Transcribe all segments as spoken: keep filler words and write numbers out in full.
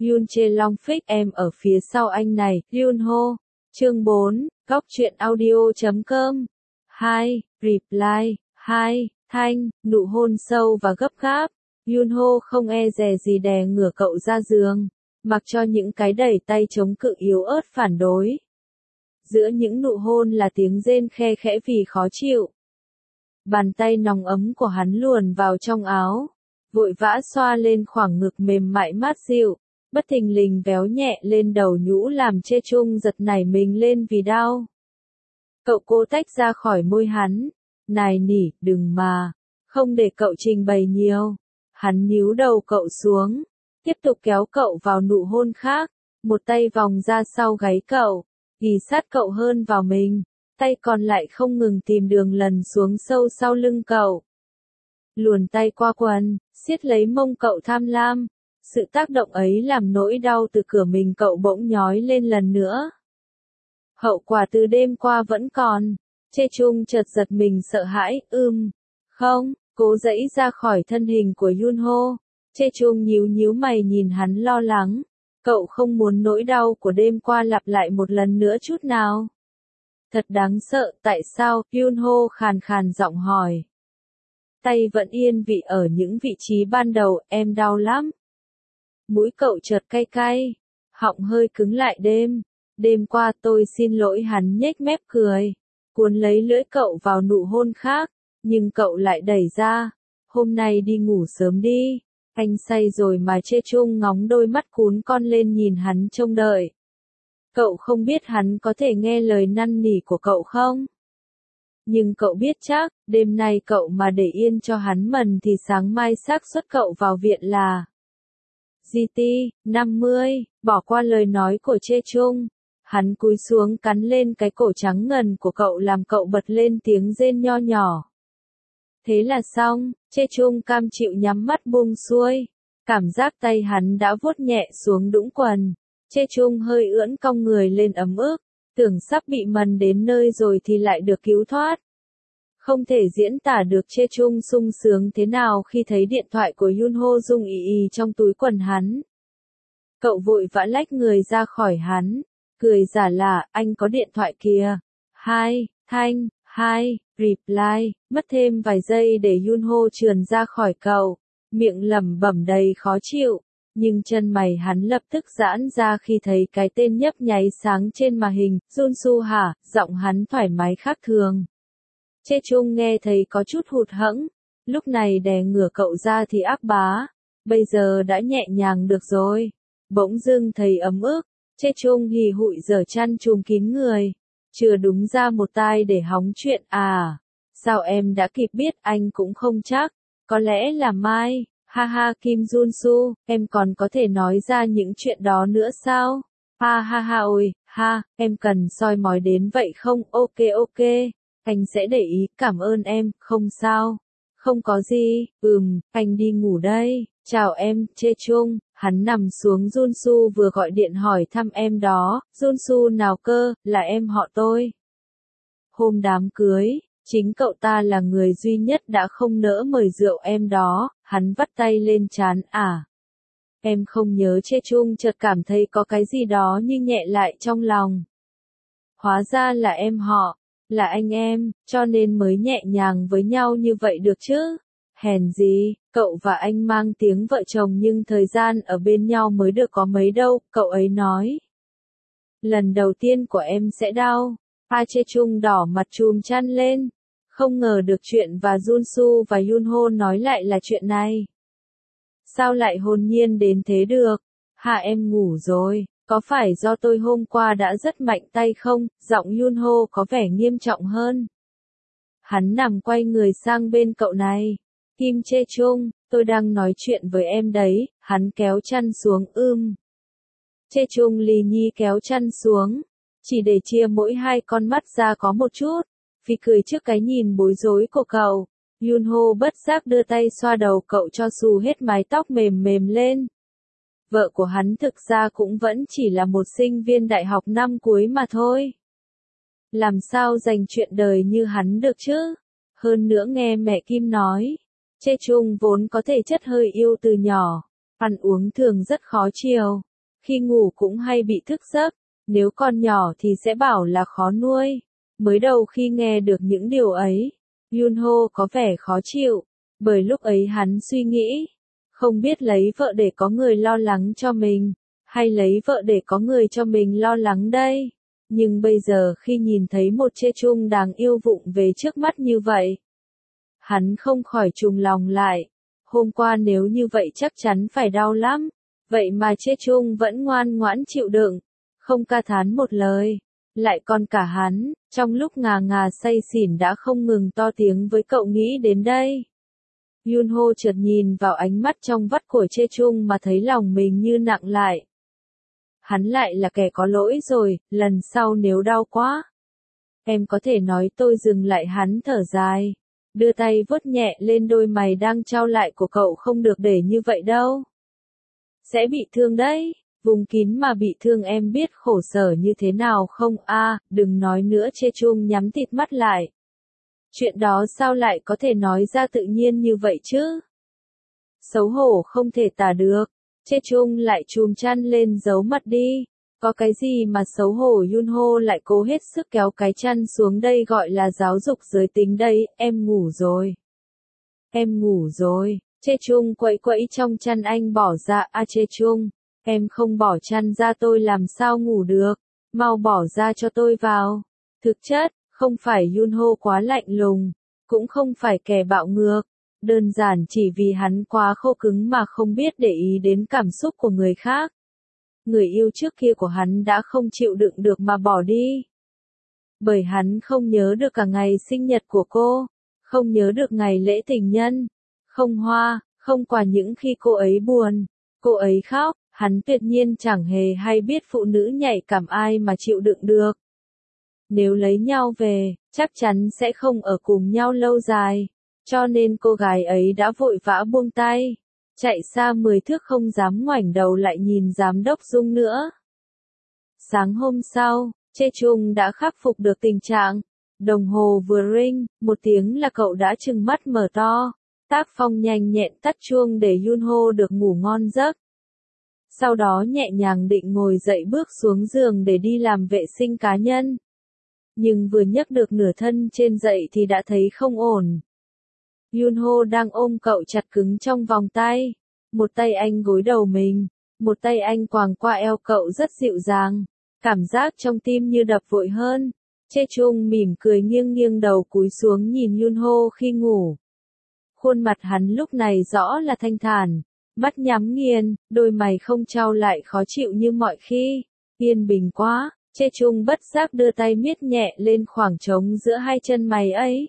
Yoon Chae Long Fix em ở phía sau anh này, Yoon Ho. Chương bốn, góc truyện audio chấm com. hai. Reply. hai. Thanh, nụ hôn sâu và gấp gáp. Yoon Ho không e dè gì đè ngửa cậu ra giường, mặc cho những cái đẩy tay chống cự yếu ớt phản đối. Giữa những nụ hôn là tiếng rên khe khẽ vì khó chịu. Bàn tay nóng ấm của hắn luồn vào trong áo, vội vã xoa lên khoảng ngực mềm mại mát dịu, bất thình lình véo nhẹ lên đầu nhũ làm Chê Chung giật nảy mình lên vì đau. Cậu cố tách ra khỏi môi hắn, nài nỉ, đừng mà, không để cậu trình bày nhiều. Hắn níu đầu cậu xuống, tiếp tục kéo cậu vào nụ hôn khác, một tay vòng ra sau gáy cậu, ghì sát cậu hơn vào mình, tay còn lại không ngừng tìm đường lần xuống sâu sau lưng cậu. Luồn tay qua quần, siết lấy mông cậu tham lam, sự tác động ấy làm nỗi đau từ cửa mình cậu bỗng nhói lên lần nữa. Hậu quả từ đêm qua vẫn còn, Chê Chung chợt giật mình sợ hãi, ưm, không, cố giãy ra khỏi thân hình của Yoon Ho. Chê Chung nhíu nhíu mày nhìn hắn lo lắng, cậu không muốn nỗi đau của đêm qua lặp lại một lần nữa chút nào. Thật đáng sợ, tại sao, Yoon Ho khàn khàn giọng hỏi. Tay vẫn yên vị ở những vị trí ban đầu, em đau lắm. Mũi cậu chợt cay cay, họng hơi cứng lại đêm. Đêm qua tôi xin lỗi, hắn nhếch mép cười, cuốn lấy lưỡi cậu vào nụ hôn khác, nhưng cậu lại đẩy ra. Hôm nay đi ngủ sớm đi, anh say rồi mà. Chê Chung ngóng đôi mắt cún con lên nhìn hắn trông đợi. Cậu không biết hắn có thể nghe lời năn nỉ của cậu không? Nhưng cậu biết chắc, đêm nay cậu mà để yên cho hắn mần thì sáng mai xác suất cậu vào viện là giê tê, năm mươi, bỏ qua lời nói của Chê Chung. Hắn cúi xuống cắn lên cái cổ trắng ngần của cậu làm cậu bật lên tiếng rên nho nhỏ. Thế là xong, Chê Chung cam chịu nhắm mắt buông xuôi. Cảm giác tay hắn đã vuốt nhẹ xuống đũng quần. Chê Chung hơi ưỡn cong người lên ấm ức, tưởng sắp bị mần đến nơi rồi thì lại được cứu thoát. Không thể diễn tả được Chê Chung sung sướng thế nào khi thấy điện thoại của Yoon Ho rung ì ì trong túi quần hắn. Cậu vội vã lách người ra khỏi hắn, cười giả lả, anh có điện thoại kìa. hai. Thanh. hai. Reply. Mất thêm vài giây để Yoon Ho trườn ra khỏi cậu, miệng lẩm bẩm đầy khó chịu, nhưng chân mày hắn lập tức giãn ra khi thấy cái tên nhấp nháy sáng trên màn hình. Junsu hả? Giọng hắn thoải mái khác thường. Chê Chung nghe thấy có chút hụt hẫng, lúc này đè ngửa cậu ra thì ác bá, bây giờ đã nhẹ nhàng được rồi. Bỗng dưng thấy ấm ức, Chê Chung hì hụi giở chăn trùm kín người, chừa đúng ra một tai để hóng chuyện. À, sao em đã kịp biết? Anh cũng không chắc, có lẽ là mai. Ha ha, Kim Junsu, em còn có thể nói ra những chuyện đó nữa sao? Ha ha ha, ôi, ha, em cần soi mói đến vậy không? Ok ok, anh sẽ để ý, cảm ơn em. Không sao, không có gì. Ừm, anh đi ngủ đây. Chào em, Chê Chung. Hắn nằm xuống. Junsu vừa gọi điện hỏi thăm em đó. Junsu nào cơ? Là em họ tôi. Hôm đám cưới, chính cậu ta là người duy nhất đã không nỡ mời rượu em đó. Hắn vắt tay lên trán. À, em không nhớ. Chê Chung chợt cảm thấy có cái gì đó như nhẹ lại trong lòng. Hóa ra là em họ, là anh em, cho nên mới nhẹ nhàng với nhau như vậy được chứ. Hèn gì, cậu và anh mang tiếng vợ chồng nhưng thời gian ở bên nhau mới được có mấy đâu, cậu ấy nói. Lần đầu tiên của em sẽ đau. A Chê Chung đỏ mặt chùm chăn lên. Không ngờ được chuyện và Junsu và Yoon Ho nói lại là chuyện này. Sao lại hồn nhiên đến thế được? Hà, em ngủ rồi, có phải do tôi hôm qua đã rất mạnh tay không? Giọng Yoon Ho có vẻ nghiêm trọng hơn. Hắn nằm quay người sang bên cậu này. Kim Chê Chung, tôi đang nói chuyện với em đấy. Hắn kéo chăn xuống. Ưm. Chê Chung lì nhi kéo chăn xuống, chỉ để chia mỗi hai con mắt ra có một chút, vì cười trước cái nhìn bối rối của cậu. Yoon Ho bất giác đưa tay xoa đầu cậu cho xù hết mái tóc mềm mềm lên. Vợ của hắn thực ra cũng vẫn chỉ là một sinh viên đại học năm cuối mà thôi. Làm sao dành chuyện đời như hắn được chứ? Hơn nữa nghe mẹ Kim nói, Chê Chung vốn có thể chất hơi yêu từ nhỏ, ăn uống thường rất khó chiều, khi ngủ cũng hay bị thức giấc, nếu con nhỏ thì sẽ bảo là khó nuôi. Mới đầu khi nghe được những điều ấy, Yunho có vẻ khó chịu, bởi lúc ấy hắn suy nghĩ, không biết lấy vợ để có người lo lắng cho mình, hay lấy vợ để có người cho mình lo lắng đây. Nhưng bây giờ khi nhìn thấy một Chê Chung đáng yêu vụng về trước mắt như vậy, hắn không khỏi trùng lòng lại. Hôm qua nếu như vậy chắc chắn phải đau lắm, vậy mà Chê Chung vẫn ngoan ngoãn chịu đựng, không ca thán một lời. Lại còn cả hắn, trong lúc ngà ngà say xỉn đã không ngừng to tiếng với cậu nghĩ đến đây. Yunho chợt nhìn vào ánh mắt trong vắt của Chê Chung mà thấy lòng mình như nặng lại. Hắn lại là kẻ có lỗi rồi, lần sau nếu đau quá, em có thể nói tôi dừng lại. Hắn thở dài, đưa tay vuốt nhẹ lên đôi mày đang chau lại của cậu. Không được để như vậy đâu. Sẽ bị thương đấy, vùng kín mà bị thương em biết khổ sở như thế nào không? A, à, đừng nói nữa. Chê Chung nhắm tịt mắt lại. Chuyện đó sao lại có thể nói ra tự nhiên như vậy chứ? Xấu hổ không thể tả được. Chê Chung lại chùm chăn lên giấu mặt đi. Có cái gì mà xấu hổ? Yunho lại cố hết sức kéo cái chăn xuống. Đây gọi là giáo dục giới tính đây. Em ngủ rồi. Em ngủ rồi. Chê Chung quẫy quẫy trong chăn. Anh bỏ ra. À Chê Chung, em không bỏ chăn ra tôi làm sao ngủ được. Mau bỏ ra cho tôi vào. Thực chất, không phải Yunho quá lạnh lùng, cũng không phải kẻ bạo ngược. Đơn giản chỉ vì hắn quá khô cứng mà không biết để ý đến cảm xúc của người khác. Người yêu trước kia của hắn đã không chịu đựng được mà bỏ đi. Bởi hắn không nhớ được cả ngày sinh nhật của cô, không nhớ được ngày lễ tình nhân, không hoa, không quà những khi cô ấy buồn, cô ấy khóc, hắn tuyệt nhiên chẳng hề hay biết phụ nữ nhạy cảm ai mà chịu đựng được. Nếu lấy nhau về, chắc chắn sẽ không ở cùng nhau lâu dài. Cho nên cô gái ấy đã vội vã buông tay, chạy xa mười thước không dám ngoảnh đầu lại nhìn giám đốc Dung nữa. Sáng hôm sau, Chê Chung đã khắc phục được tình trạng. Đồng hồ vừa ring, một tiếng là cậu đã trừng mắt mở to. Tác Phong nhanh nhẹn tắt chuông để Yunho được ngủ ngon giấc. Sau đó nhẹ nhàng định ngồi dậy bước xuống giường để đi làm vệ sinh cá nhân. Nhưng vừa nhấc được nửa thân trên dậy thì đã thấy không ổn. Yunho đang ôm cậu chặt cứng trong vòng tay. Một tay anh gối đầu mình, một tay anh quàng qua eo cậu rất dịu dàng. Cảm giác trong tim như đập vội hơn. Chê Chung mỉm cười nghiêng nghiêng đầu cúi xuống nhìn Yunho khi ngủ. Khuôn mặt hắn lúc này rõ là thanh thản, mắt nhắm nghiền, đôi mày không chau lại khó chịu như mọi khi. Yên bình quá. Chê Chung bất giác đưa tay miết nhẹ lên khoảng trống giữa hai chân mày ấy.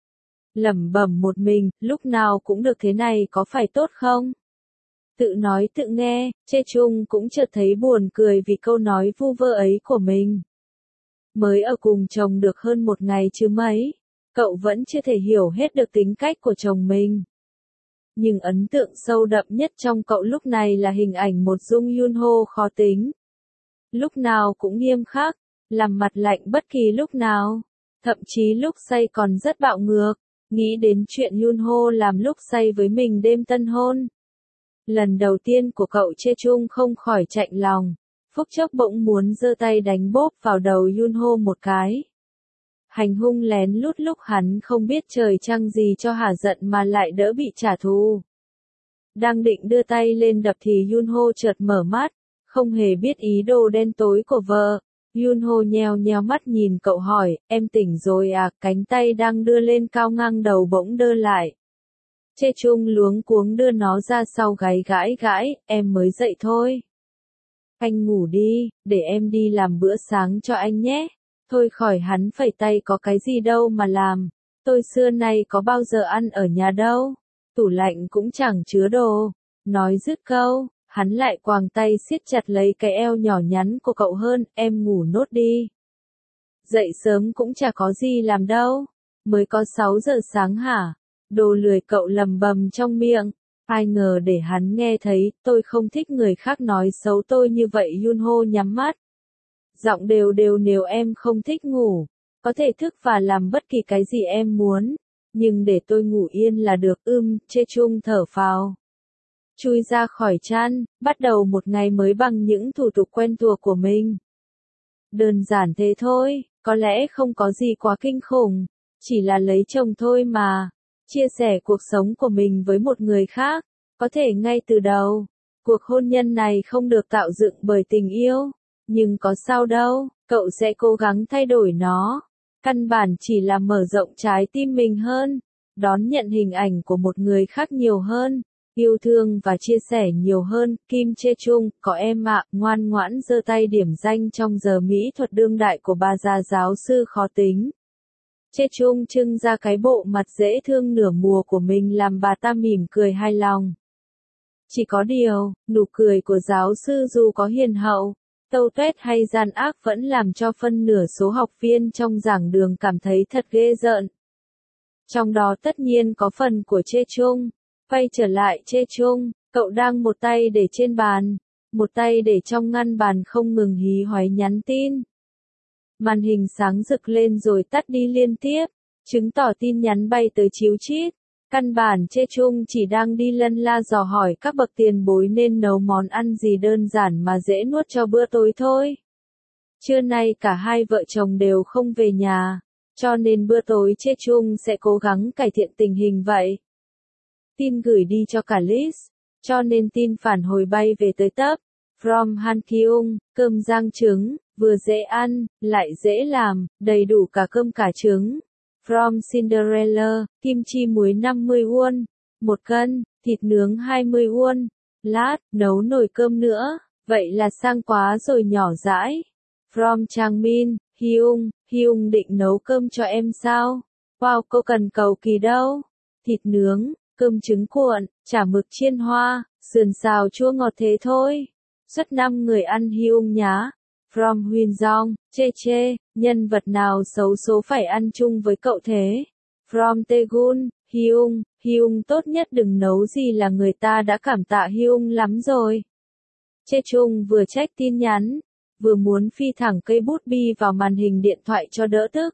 Lẩm bẩm một mình, lúc nào cũng được thế này có phải tốt không? Tự nói tự nghe, Chê Chung cũng chợt thấy buồn cười vì câu nói vu vơ ấy của mình. Mới ở cùng chồng được hơn một ngày chứ mấy, cậu vẫn chưa thể hiểu hết được tính cách của chồng mình. Nhưng ấn tượng sâu đậm nhất trong cậu lúc này là hình ảnh một Dung Yunho khó tính. Lúc nào cũng nghiêm khắc, làm mặt lạnh bất kỳ lúc nào, thậm chí lúc say còn rất bạo ngược. Nghĩ đến chuyện Yunho làm lúc say với mình đêm tân hôn. Lần đầu tiên của cậu Chê Chung không khỏi chạnh lòng, phút chốc bỗng muốn giơ tay đánh bóp vào đầu Yunho một cái. Hành hung lén lút lúc hắn không biết trời trăng gì cho hả giận mà lại đỡ bị trả thù. Đang định đưa tay lên đập thì Yunho chợt mở mắt, không hề biết ý đồ đen tối của vợ. Yunho nheo nheo mắt nhìn cậu hỏi, em tỉnh rồi à? Cánh tay đang đưa lên cao ngang đầu bỗng đơ lại. Chê Chung luống cuống đưa nó ra sau gáy gãi gãi, em mới dậy thôi. Anh ngủ đi, để em đi làm bữa sáng cho anh nhé. Thôi khỏi hắn phẩy tay, có cái gì đâu mà làm. Tôi xưa nay có bao giờ ăn ở nhà đâu. Tủ lạnh cũng chẳng chứa đồ. Nói dứt câu, hắn lại quàng tay siết chặt lấy cái eo nhỏ nhắn của cậu hơn, em ngủ nốt đi. Dậy sớm cũng chả có gì làm đâu. Mới có sáu giờ sáng hả? Đồ lười, cậu lầm bầm trong miệng. Ai ngờ để hắn nghe thấy, tôi không thích người khác nói xấu tôi như vậy. Yunho nhắm mắt. Giọng đều đều, nếu em không thích ngủ, có thể thức và làm bất kỳ cái gì em muốn. Nhưng để tôi ngủ yên là được. Ưm, Chê Chung thở phào. chui ra khỏi chăn, bắt đầu một ngày mới bằng những thủ tục quen thuộc của mình. Đơn giản thế thôi, có lẽ không có gì quá kinh khủng, chỉ là lấy chồng thôi mà. Chia sẻ cuộc sống của mình với một người khác, có thể ngay từ đầu. Cuộc hôn nhân này không được tạo dựng bởi tình yêu, nhưng có sao đâu, cậu sẽ cố gắng thay đổi nó. Căn bản chỉ là mở rộng trái tim mình hơn, đón nhận hình ảnh của một người khác nhiều hơn, yêu thương và chia sẻ nhiều hơn. Kim Chae Chung, có em ạ, ngoan ngoãn giơ tay điểm danh trong giờ mỹ thuật đương đại của bà già giáo sư khó tính. Chae Chung trưng ra cái bộ mặt dễ thương nửa mùa của mình làm bà ta mỉm cười hài lòng. Chỉ có điều, nụ cười của giáo sư dù có hiền hậu, tâu tuét hay gian ác vẫn làm cho phân nửa số học viên trong giảng đường cảm thấy thật ghê rợn. Trong đó tất nhiên có phần của Chae Chung. Quay trở lại Chae Chung, cậu đang một tay để trên bàn, một tay để trong ngăn bàn không ngừng hí hoáy nhắn tin. Màn hình sáng rực lên rồi tắt đi liên tiếp, chứng tỏ tin nhắn bay tới chíu chít. Căn bản Chae Chung chỉ đang đi lân la dò hỏi các bậc tiền bối nên nấu món ăn gì đơn giản mà dễ nuốt cho bữa tối thôi. Trưa nay cả hai vợ chồng đều không về nhà, cho nên bữa tối Chae Chung sẽ cố gắng cải thiện tình hình vậy. Tin gửi đi cho cả list, cho nên tin phản hồi bay về tới tấp. From Han Kyung, cơm rang trứng, vừa dễ ăn, lại dễ làm, đầy đủ cả cơm cả trứng. From Cinderella, kim chi muối năm mươi won, một cân, thịt nướng hai mươi won, lát, nấu nồi cơm nữa, vậy là sang quá rồi nhỏ dãi. From Changmin, Hyung, Hyung định nấu cơm cho em sao? Wow, cô cần cầu kỳ đâu. Thịt nướng, cơm trứng cuộn, chả mực chiên hoa, sườn xào chua ngọt thế thôi. Suốt năm người ăn Hyung nhá. From Huyên Dong, Chae Chae, nhân vật nào xấu số phải ăn chung với cậu thế? From Taegun, Hyung, Hyung tốt nhất đừng nấu gì là người ta đã cảm tạ Hyung lắm rồi. Chae Chung vừa check tin nhắn, vừa muốn phi thẳng cây bút bi vào màn hình điện thoại cho đỡ tức.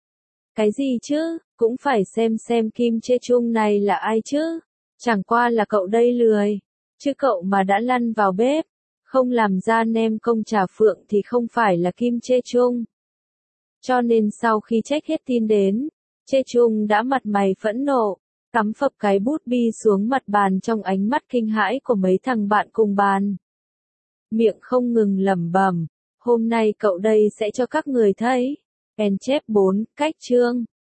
Cái gì chứ, cũng phải xem xem Kim Chae Chung này là ai chứ, chẳng qua là cậu đây lười, chứ cậu mà đã lăn vào bếp, không làm ra nem công trà phượng thì không phải là Kim Chae Chung. Cho nên sau khi check hết tin đến, Chae Chung đã mặt mày phẫn nộ, cắm phập cái bút bi xuống mặt bàn trong ánh mắt kinh hãi của mấy thằng bạn cùng bàn. Miệng không ngừng lẩm bẩm, hôm nay cậu đây sẽ cho các người thấy. En chép bốn, cách chương.